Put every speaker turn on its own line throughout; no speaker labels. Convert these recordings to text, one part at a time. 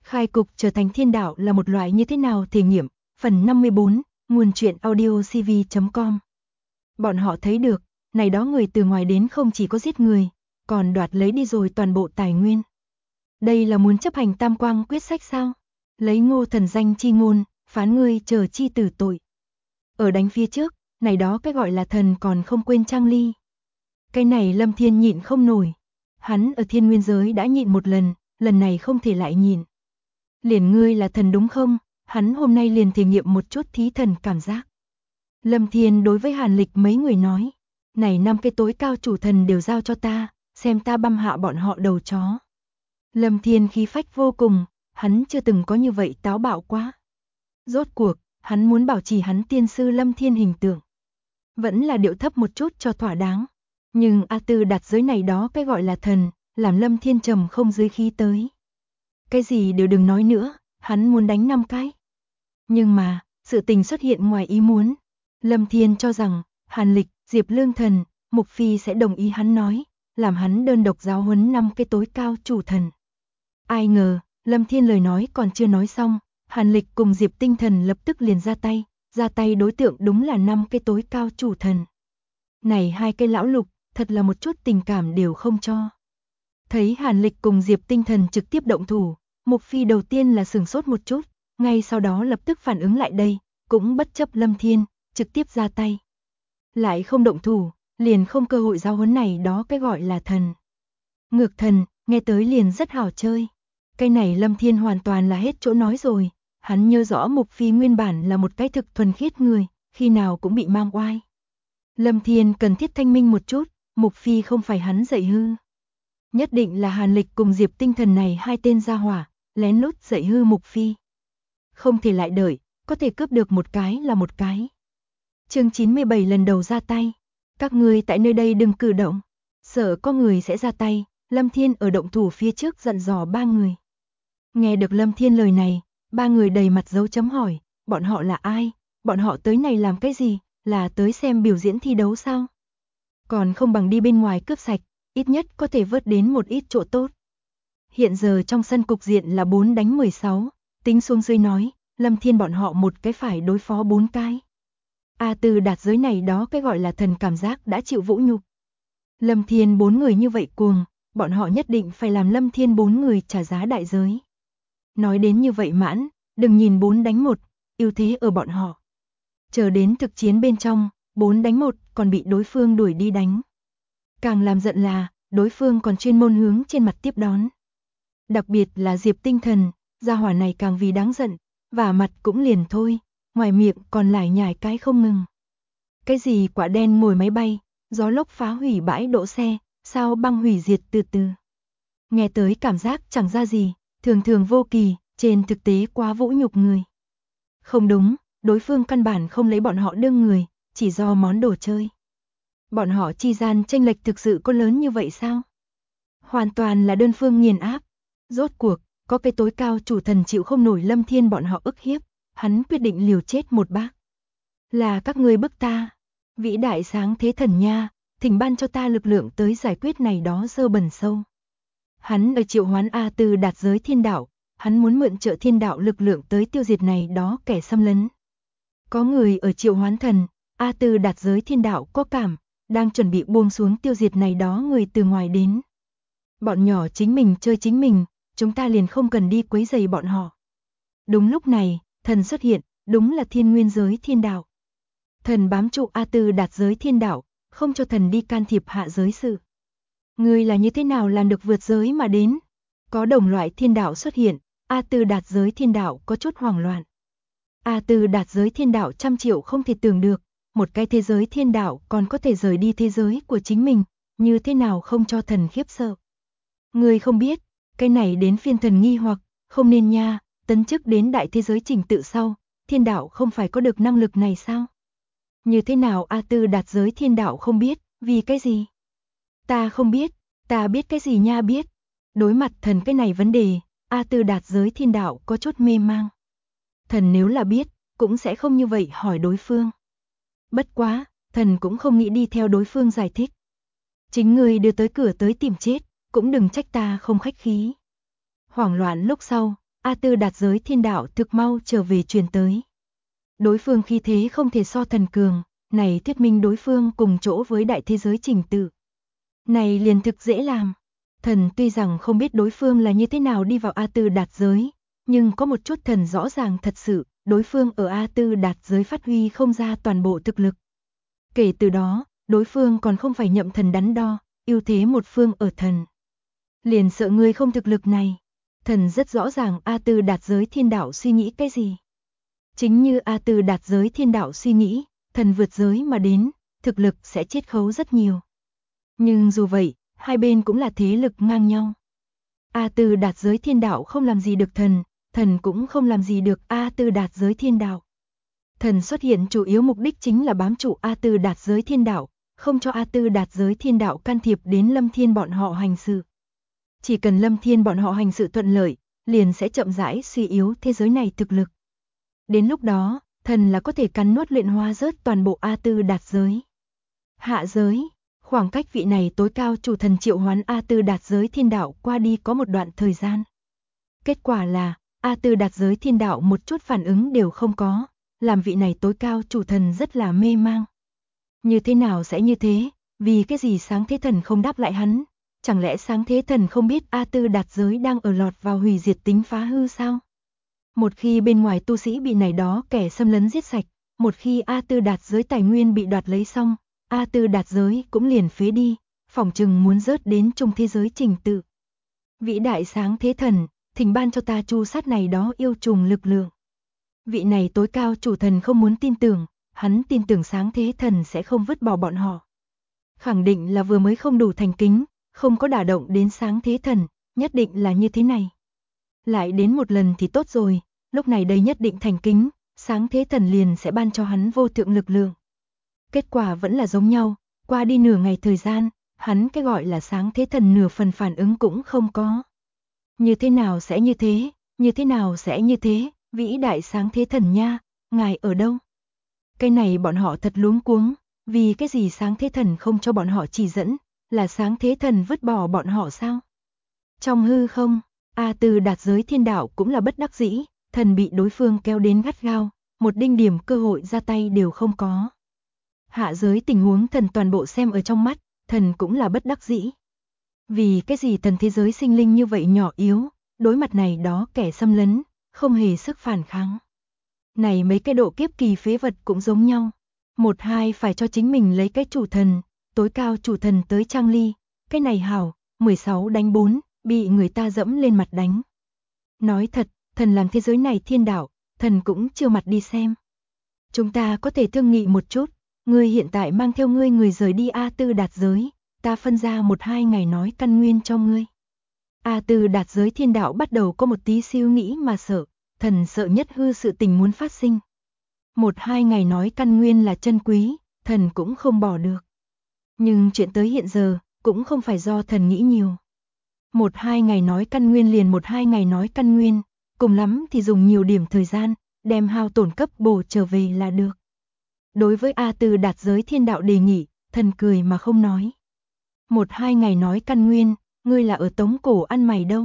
Khai cục trở thành thiên đạo là một loại như thế nào thể nghiệm, phần 54, nguồn truyện audio cv.com. Bọn họ thấy được, này đó người từ ngoài đến không chỉ có giết người, còn đoạt lấy đi rồi toàn bộ tài nguyên. Đây là muốn chấp hành tam quang quyết sách sao? Lấy Ngô thần danh chi ngôn, phán ngươi chờ chi tử tội. Ở đánh phía trước, này đó cái gọi là thần còn không quên Trang Ly. Cái này Lâm Thiên nhịn không nổi. Hắn ở thiên nguyên giới đã nhịn một lần này không thể lại nhịn. Liền ngươi là thần đúng không? Hắn hôm nay liền thể nghiệm một chút thí thần cảm giác. Lâm Thiên đối với Hàn Lịch mấy người nói, này 5 cái tối cao chủ thần đều giao cho ta, xem ta băm hạ bọn họ đầu chó. Lâm Thiên khí phách vô cùng, hắn chưa từng có như vậy táo bạo quá. Rốt cuộc, hắn muốn bảo trì hắn tiên sư Lâm Thiên hình tượng. Vẫn là điệu thấp một chút cho thỏa đáng. Nhưng A Tư đặt giới này đó cái gọi là thần, làm Lâm Thiên trầm không dưới khí tới. Cái gì đều đừng nói nữa, hắn muốn đánh 5 cái. Nhưng mà, sự tình xuất hiện ngoài ý muốn. Lâm Thiên cho rằng, Hàn Lịch, Diệp Lương Thần, Mục Phi sẽ đồng ý hắn nói, làm hắn đơn độc giáo huấn 5 cái tối cao chủ thần. Ai ngờ, Lâm Thiên lời nói còn chưa nói xong, Hàn Lịch cùng Diệp Tinh Thần lập tức liền ra tay đối tượng đúng là 5 cái tối cao chủ thần. Này 2 cái lão lục, thật là một chút tình cảm đều không cho. Thấy Hàn Lịch cùng Diệp Tinh Thần trực tiếp động thủ, Mục Phi đầu tiên là sửng sốt một chút, ngay sau đó lập tức phản ứng lại đây, cũng bất chấp Lâm Thiên, trực tiếp ra tay. Lại không động thủ, liền không cơ hội giáo huấn này đó cái gọi là thần. Ngược thần, nghe tới liền rất hảo chơi. Cái này Lâm Thiên hoàn toàn là hết chỗ nói rồi, hắn nhớ rõ Mục Phi nguyên bản là một cái thực thuần khiết người, khi nào cũng bị mang oai. Lâm Thiên cần thiết thanh minh một chút, Mục Phi không phải hắn dạy hư. Nhất định là Hàn Lịch cùng Diệp Tinh Thần này 2 tên gia hỏa, lén lút dạy hư Mục Phi. Không thể lại đợi, có thể cướp được một cái là một cái. Chương 97 lần đầu ra tay. Các ngươi tại nơi đây đừng cử động. Sợ có người sẽ ra tay, Lâm Thiên ở động thủ phía trước dặn dò 3 người. Nghe được Lâm Thiên lời này, 3 người đầy mặt dấu chấm hỏi, bọn họ là ai? Bọn họ tới này làm cái gì? Là tới xem biểu diễn thi đấu sao? Còn không bằng đi bên ngoài cướp sạch, ít nhất có thể vớt đến một ít chỗ tốt. Hiện giờ trong sân cục diện là 4 đánh 16, tính xuống dưới nói, Lâm Thiên bọn họ một cái phải đối phó 4 cái. A Tư đạt giới này đó cái gọi là thần cảm giác đã chịu vũ nhục. Lâm Thiên 4 người như vậy cuồng, bọn họ nhất định phải làm Lâm Thiên 4 người trả giá đại giới. Nói đến như vậy mãn, đừng nhìn 4 đánh 1, ưu thế ở bọn họ. Chờ đến thực chiến bên trong, 4 đánh 1 còn bị đối phương đuổi đi đánh. Càng làm giận là, đối phương còn chuyên môn hướng trên mặt tiếp đón. Đặc biệt là Diệp Tinh Thần, gia hỏa này càng vì đáng giận, và mặt cũng liền thôi, ngoài miệng còn lải nhải cái không ngừng. Cái gì quả đen ngồi máy bay, gió lốc phá hủy bãi đỗ xe, sao băng hủy diệt từ từ. Nghe tới cảm giác chẳng ra gì, thường thường vô kỳ, trên thực tế quá vũ nhục người. Không đúng, đối phương căn bản không lấy bọn họ đương người, chỉ do món đồ chơi. Bọn họ chi gian chênh lệch thực sự có lớn như vậy sao? Hoàn toàn là đơn phương nghiền áp. Rốt cuộc, có cái tối cao chủ thần chịu không nổi Lâm Thiên bọn họ ức hiếp, hắn quyết định liều chết một bác. Là các ngươi bức ta, vĩ đại sáng thế thần nha, thỉnh ban cho ta lực lượng tới giải quyết này đó dơ bẩn sâu. Hắn ở triệu hoán A Tư đạt giới thiên đạo, hắn muốn mượn trợ thiên đạo lực lượng tới tiêu diệt này đó kẻ xâm lấn. Có người ở triệu hoán thần, A Tư đạt giới thiên đạo có cảm, đang chuẩn bị buông xuống tiêu diệt này đó người từ ngoài đến. Bọn nhỏ chính mình chơi chính mình, chúng ta liền không cần đi quấy rầy bọn họ. Đúng lúc này, thần xuất hiện, đúng là thiên nguyên giới thiên đạo. Thần bám trụ A Tư đạt giới thiên đạo, không cho thần đi can thiệp hạ giới sự. Ngươi là như thế nào làm được vượt giới mà đến? Có đồng loại thiên đạo xuất hiện, A Tư đạt giới thiên đạo có chút hoảng loạn. A Tư đạt giới thiên đạo trăm triệu không thể tưởng được, một cái thế giới thiên đạo còn có thể rời đi thế giới của chính mình, như thế nào không cho thần khiếp sợ. Ngươi không biết, cái này đến phiên thần nghi hoặc, không nên nha, tấn chức đến đại thế giới trình tự sau, thiên đạo không phải có được năng lực này sao? Như thế nào A Tư đạt giới thiên đạo không biết, vì cái gì? Ta không biết, ta biết cái gì nha biết. Đối mặt thần cái này vấn đề, A Tư đạt giới thiên đạo có chút mê mang. Thần nếu là biết, cũng sẽ không như vậy hỏi đối phương. Bất quá, thần cũng không nghĩ đi theo đối phương giải thích. Chính ngươi đưa tới cửa tới tìm chết, cũng đừng trách ta không khách khí. Hoảng loạn lúc sau, A Tư đạt giới thiên đạo thực mau trở về truyền tới. Đối phương khí thế không thể so thần cường, này thuyết minh đối phương cùng chỗ với đại thế giới trình tự. Này liền thực dễ làm. Thần tuy rằng không biết đối phương là như thế nào đi vào A Tư đạt giới, nhưng có một chút thần rõ ràng thật sự, đối phương ở A Tư đạt giới phát huy không ra toàn bộ thực lực. Kể từ đó, đối phương còn không phải nhậm thần đắn đo, ưu thế một phương ở thần. Liền sợ ngươi không thực lực này. Thần rất rõ ràng A Tư đạt giới thiên đạo suy nghĩ cái gì. Chính như A Tư đạt giới thiên đạo suy nghĩ, thần vượt giới mà đến, thực lực sẽ chiết khấu rất nhiều. Nhưng dù vậy, hai bên cũng là thế lực ngang nhau. A Tư đạt giới thiên đạo không làm gì được thần, thần cũng không làm gì được A Tư đạt giới thiên đạo. Thần xuất hiện chủ yếu mục đích chính là bám trụ A Tư đạt giới thiên đạo, không cho A Tư đạt giới thiên đạo can thiệp đến Lâm Thiên bọn họ hành sự. Chỉ cần Lâm Thiên bọn họ hành sự thuận lợi, liền sẽ chậm rãi suy yếu thế giới này thực lực. Đến lúc đó, thần là có thể cắn nuốt luyện hóa rớt toàn bộ A Tư đạt giới. Hạ giới, khoảng cách vị này tối cao chủ thần triệu hoán A Tư đạt giới thiên đạo qua đi có một đoạn thời gian. Kết quả là, A Tư đạt giới thiên đạo một chút phản ứng đều không có, làm vị này tối cao chủ thần rất là mê mang. Như thế nào sẽ như thế, vì cái gì sáng thế thần không đáp lại hắn? Chẳng lẽ sáng thế thần không biết A Tư đạt giới đang ở lọt vào hủy diệt tính phá hư sao? Một khi bên ngoài tu sĩ bị này đó kẻ xâm lấn giết sạch, một khi A Tư đạt giới tài nguyên bị đoạt lấy xong, A Tư đạt giới cũng liền phế đi, phỏng chừng muốn rớt đến chung thế giới trình tự. Vĩ đại sáng thế thần, thỉnh ban cho ta chu sát này đó yêu trùng lực lượng. Vị này tối cao chủ thần không muốn tin tưởng, hắn tin tưởng sáng thế thần sẽ không vứt bỏ bọn họ. Khẳng định là vừa mới không đủ thành kính, không có đả động đến sáng thế thần, nhất định là như thế này. Lại đến một lần thì tốt rồi, lúc này đây nhất định thành kính, sáng thế thần liền sẽ ban cho hắn vô thượng lực lượng. Kết quả vẫn là giống nhau, qua đi nửa ngày thời gian, hắn cái gọi là sáng thế thần nửa phần phản ứng cũng không có. Như thế nào sẽ như thế, như thế nào sẽ như thế, vĩ đại sáng thế thần nha, ngài ở đâu? Cái này bọn họ thật luống cuống, vì cái gì sáng thế thần không cho bọn họ chỉ dẫn, là sáng thế thần vứt bỏ bọn họ sao? Trong hư không, A Tư đạt giới thiên đạo cũng là bất đắc dĩ, thần bị đối phương kéo đến gắt gao, một đinh điểm cơ hội ra tay đều không có. Hạ giới tình huống thần toàn bộ xem ở trong mắt, thần cũng là bất đắc dĩ. Vì cái gì thần thế giới sinh linh như vậy nhỏ yếu, đối mặt này đó kẻ xâm lấn, không hề sức phản kháng. Này mấy cái độ kiếp kỳ phế vật cũng giống nhau. Một hai phải cho chính mình lấy cái chủ thần, tối cao chủ thần tới trang ly, cái này hảo, 16 đánh 4, bị người ta dẫm lên mặt đánh. Nói thật, thần làm thế giới này thiên đạo, thần cũng chưa mặt đi xem. Chúng ta có thể thương nghị một chút, ngươi hiện tại mang theo ngươi người rời đi A Tư đạt giới, ta phân ra 1-2 ngày nói căn nguyên cho ngươi. A Tư đạt giới thiên đạo bắt đầu có một tí siêu nghĩ mà sợ, thần sợ nhất hư sự tình muốn phát sinh. 1-2 ngày nói căn nguyên là chân quý, thần cũng không bỏ được. Nhưng chuyện tới hiện giờ, cũng không phải do thần nghĩ nhiều. 1-2 ngày nói căn nguyên liền 1-2 ngày nói căn nguyên, cùng lắm thì dùng nhiều điểm thời gian, đem hao tổn cấp bổ trở về là được. Đối với A Tư đạt giới thiên đạo đề nghị, thần cười mà không nói. 1-2 ngày nói căn nguyên, ngươi là ở Tống Cổ ăn mày đâu.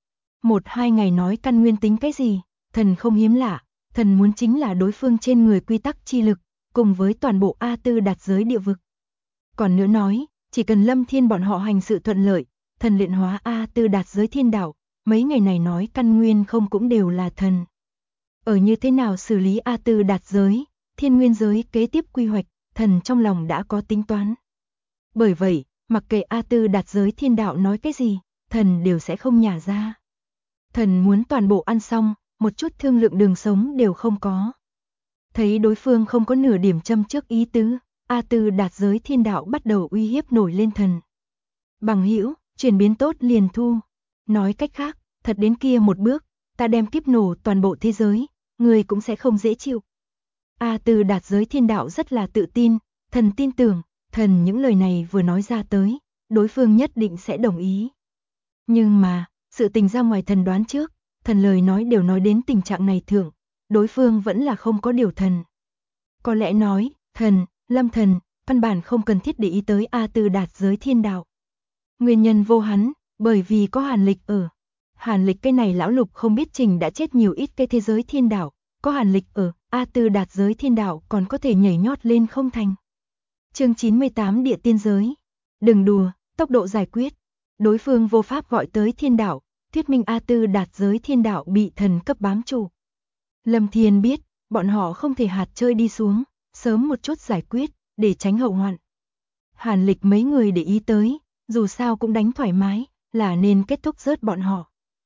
1-2 ngày nói căn nguyên tính cái gì, thần không hiếm lạ, thần muốn chính là đối phương trên người quy tắc chi lực, cùng với toàn bộ A Tư đạt giới địa vực. Còn nữa nói, chỉ cần Lâm Thiên bọn họ hành sự thuận lợi, thần luyện hóa A Tư đạt giới thiên đạo, mấy ngày này nói căn nguyên không cũng đều là thần. Ở như thế nào xử lý A Tư đạt giới, thiên nguyên giới kế tiếp quy hoạch, thần trong lòng đã có tính toán. Bởi vậy, mặc kệ A Tư đạt giới thiên đạo nói cái gì, thần đều sẽ không nhả ra. Thần muốn toàn bộ ăn xong, một chút thương lượng đường sống đều không có. Thấy đối phương không có nửa điểm châm trước ý tứ, A Tư đạt giới thiên đạo bắt đầu uy hiếp nổi lên thần. Bằng hữu, chuyển biến tốt liền thu. Nói cách khác, thật đến kia một bước, ta đem kiếp nổ toàn bộ thế giới, người cũng sẽ không dễ chịu. A Tư đạt giới thiên đạo rất là tự tin, thần tin tưởng, thần những lời này vừa nói ra tới, đối phương nhất định sẽ đồng ý. Nhưng mà, sự tình ra ngoài thần đoán trước, thần lời nói đều nói đến tình trạng này thượng, đối phương vẫn là không có điều thần. Có lẽ nói, thần, Lâm thần, căn bản không cần thiết để ý tới A Tư đạt giới thiên đạo. Nguyên nhân vô hắn, bởi vì có Hàn Lịch ở. Hàn Lịch cái này lão lục không biết Trình đã chết nhiều ít cái thế giới thiên đạo, có Hàn Lịch ở, A Tư đạt giới thiên đạo còn có thể nhảy nhót lên không thành. Chương 98 địa tiên giới. Đừng đùa, tốc độ giải quyết. Đối phương vô pháp gọi tới thiên đạo, thuyết minh A Tư đạt giới thiên đạo bị thần cấp bám trụ. Lâm Thiên biết, bọn họ không thể hạt chơi đi xuống, sớm một chút giải quyết, để tránh hậu hoạn. Hàn Lịch mấy người để ý tới, dù sao cũng đánh thoải mái, là nên kết thúc rớt bọn họ.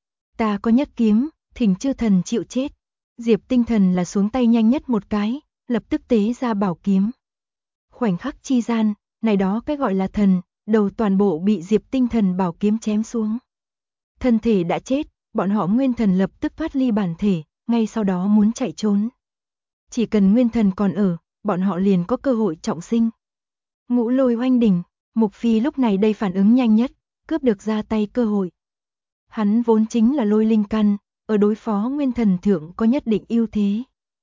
Ta có nhất kiếm, thỉnh chư thần chịu chết. Diệp Tinh Thần là xuống tay nhanh nhất một cái, lập tức tế ra bảo kiếm. Khoảnh khắc chi gian, này đó cái gọi là thần, đầu toàn bộ bị Diệp Tinh Thần bảo kiếm chém xuống. Thân thể đã chết, bọn họ nguyên thần lập tức thoát ly bản thể, ngay sau đó muốn chạy trốn. Chỉ cần nguyên thần còn ở, bọn họ liền có cơ hội trọng sinh. Ngũ Lôi oanh đỉnh, Mục Phi lúc này đây phản ứng nhanh nhất, cướp được ra tay cơ hội. Hắn vốn chính là lôi linh căn, ở đối phó nguyên thần thượng có nhất định ưu thế.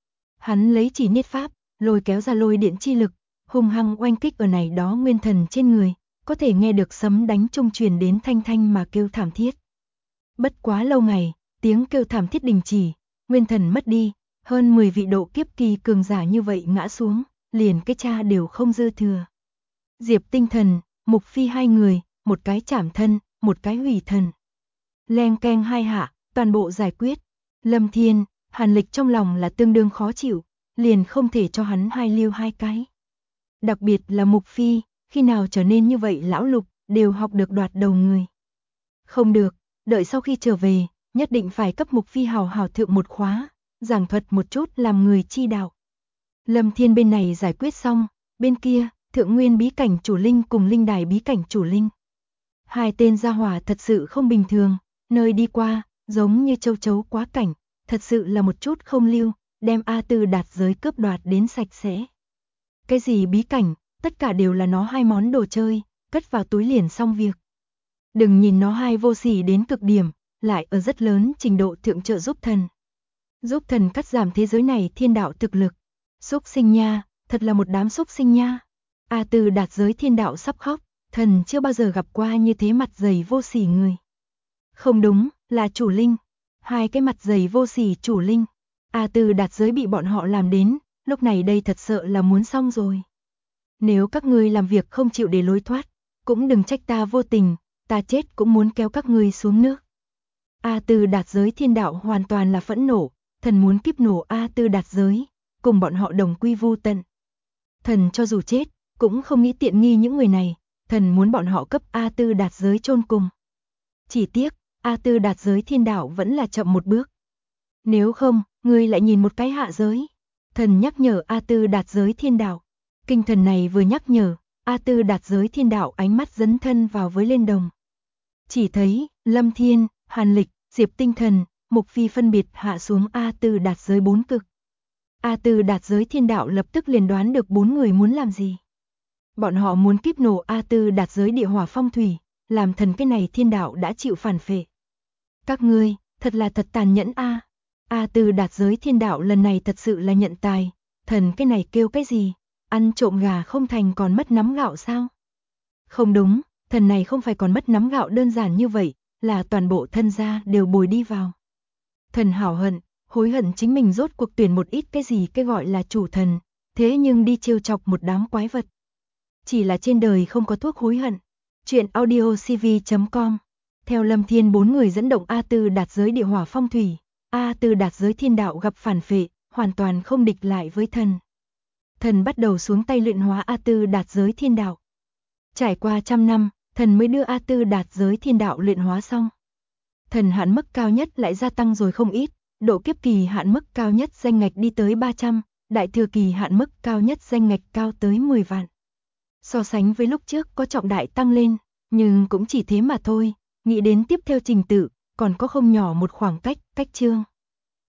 Hắn lấy chỉ niết pháp, lôi kéo ra lôi điện chi lực, hung hăng oanh kích ở này đó nguyên thần trên người, có thể nghe được sấm đánh trung truyền đến thanh thanh mà kêu thảm thiết. Bất quá lâu ngày, tiếng kêu thảm thiết đình chỉ, nguyên thần mất đi, hơn 10 vị độ kiếp kỳ cường giả như vậy ngã xuống, liền cái cha đều không dư thừa. Diệp Tinh Thần, Mục Phi hai người, một cái chảm thân, một cái hủy thần. Leng keng hai hạ, toàn bộ giải quyết. Lâm Thiên, Hàn Lịch trong lòng là tương đương khó chịu, liền không thể cho hắn hai lưu hai cái. Đặc biệt là Mục Phi, khi nào trở nên như vậy lão lục, đều học được đoạt đầu người. Không được, đợi sau khi trở về, nhất định phải cấp Mục Phi hào hào thượng một khóa, giảng thuật một chút làm người chi đạo. Lâm Thiên bên này giải quyết xong, bên kia, Thượng Nguyên bí cảnh chủ linh cùng Linh Đài bí cảnh chủ linh. Hai tên gia hỏa thật sự không bình thường, nơi đi qua, giống như châu chấu quá cảnh, thật sự là một chút không lưu, đem A Tư đạt giới cướp đoạt đến sạch sẽ. Cái gì bí cảnh, tất cả đều là nó hai món đồ chơi, cất vào túi liền xong việc. Đừng nhìn nó hai vô sỉ đến cực điểm, lại ở rất lớn trình độ thượng trợ giúp thần. Giúp thần cắt giảm thế giới này thiên đạo thực lực. Xúc sinh nha, thật là một đám xúc sinh nha. A Tư đạt giới thiên đạo sắp khóc, thần chưa bao giờ gặp qua như thế mặt dày vô sỉ người. Không đúng, là chủ linh. Hai cái mặt dày vô sỉ chủ linh. A Tư đạt giới bị bọn họ làm đến, lúc này đây thật sợ là muốn xong rồi. Nếu các ngươi làm việc không chịu để lối thoát, cũng đừng trách ta vô tình, ta chết cũng muốn kéo các ngươi xuống nước. A Tư đạt giới thiên đạo hoàn toàn là phẫn nộ, thần muốn kiếp nổ A Tư đạt giới, cùng bọn họ đồng quy vu tận. Thần cho dù chết, cũng không nghĩ tiện nghi những người này, thần muốn bọn họ cấp A Tư đạt giới chôn cùng. Chỉ tiếc, A Tư đạt giới thiên đạo vẫn là chậm một bước. Nếu không, ngươi lại nhìn một cái hạ giới. Thần nhắc nhở A Tư đạt giới thiên đạo. Kinh thần này vừa nhắc nhở, A Tư đạt giới thiên đạo ánh mắt dấn thân vào với lên đồng. Chỉ thấy, Lâm Thiên, Hàn Lịch, Diệp Tinh Thần, Mục Phi phân biệt hạ xuống A Tư đạt giới bốn cực. A Tư đạt giới thiên đạo lập tức liền đoán được bốn người muốn làm gì. Bọn họ muốn kiếp nổ A Tư đạt giới địa hỏa phong thủy, làm thần cái này thiên đạo đã chịu phản phệ. Các ngươi, thật là thật tàn nhẫn a. A Tư đạt giới thiên đạo lần này thật sự là nhận tài, thần cái này kêu cái gì, ăn trộm gà không thành còn mất nắm gạo sao? Không đúng, thần này không phải còn mất nắm gạo đơn giản như vậy, là toàn bộ thân gia đều bồi đi vào. Thần hảo hận, hối hận chính mình rốt cuộc tuyển một ít cái gì cái gọi là chủ thần, thế nhưng đi trêu chọc một đám quái vật. Chỉ là trên đời không có thuốc hối hận. Chuyện audiocv.com. Theo Lâm Thiên bốn người dẫn động A Tư đạt giới địa hỏa phong thủy, A Tư đạt giới thiên đạo gặp phản phệ, hoàn toàn không địch lại với thần. Thần bắt đầu xuống tay luyện hóa A Tư đạt giới thiên đạo. Trải qua 100 năm, thần mới đưa A Tư đạt giới thiên đạo luyện hóa xong. Thần hạn mức cao nhất lại gia tăng rồi không ít, độ kiếp kỳ hạn mức cao nhất danh ngạch đi tới 300, đại thừa kỳ hạn mức cao nhất danh ngạch cao tới 10 vạn. So sánh với lúc trước có trọng đại tăng lên, nhưng cũng chỉ thế mà thôi, nghĩ đến tiếp theo trình tự, còn có không nhỏ một khoảng cách, chương.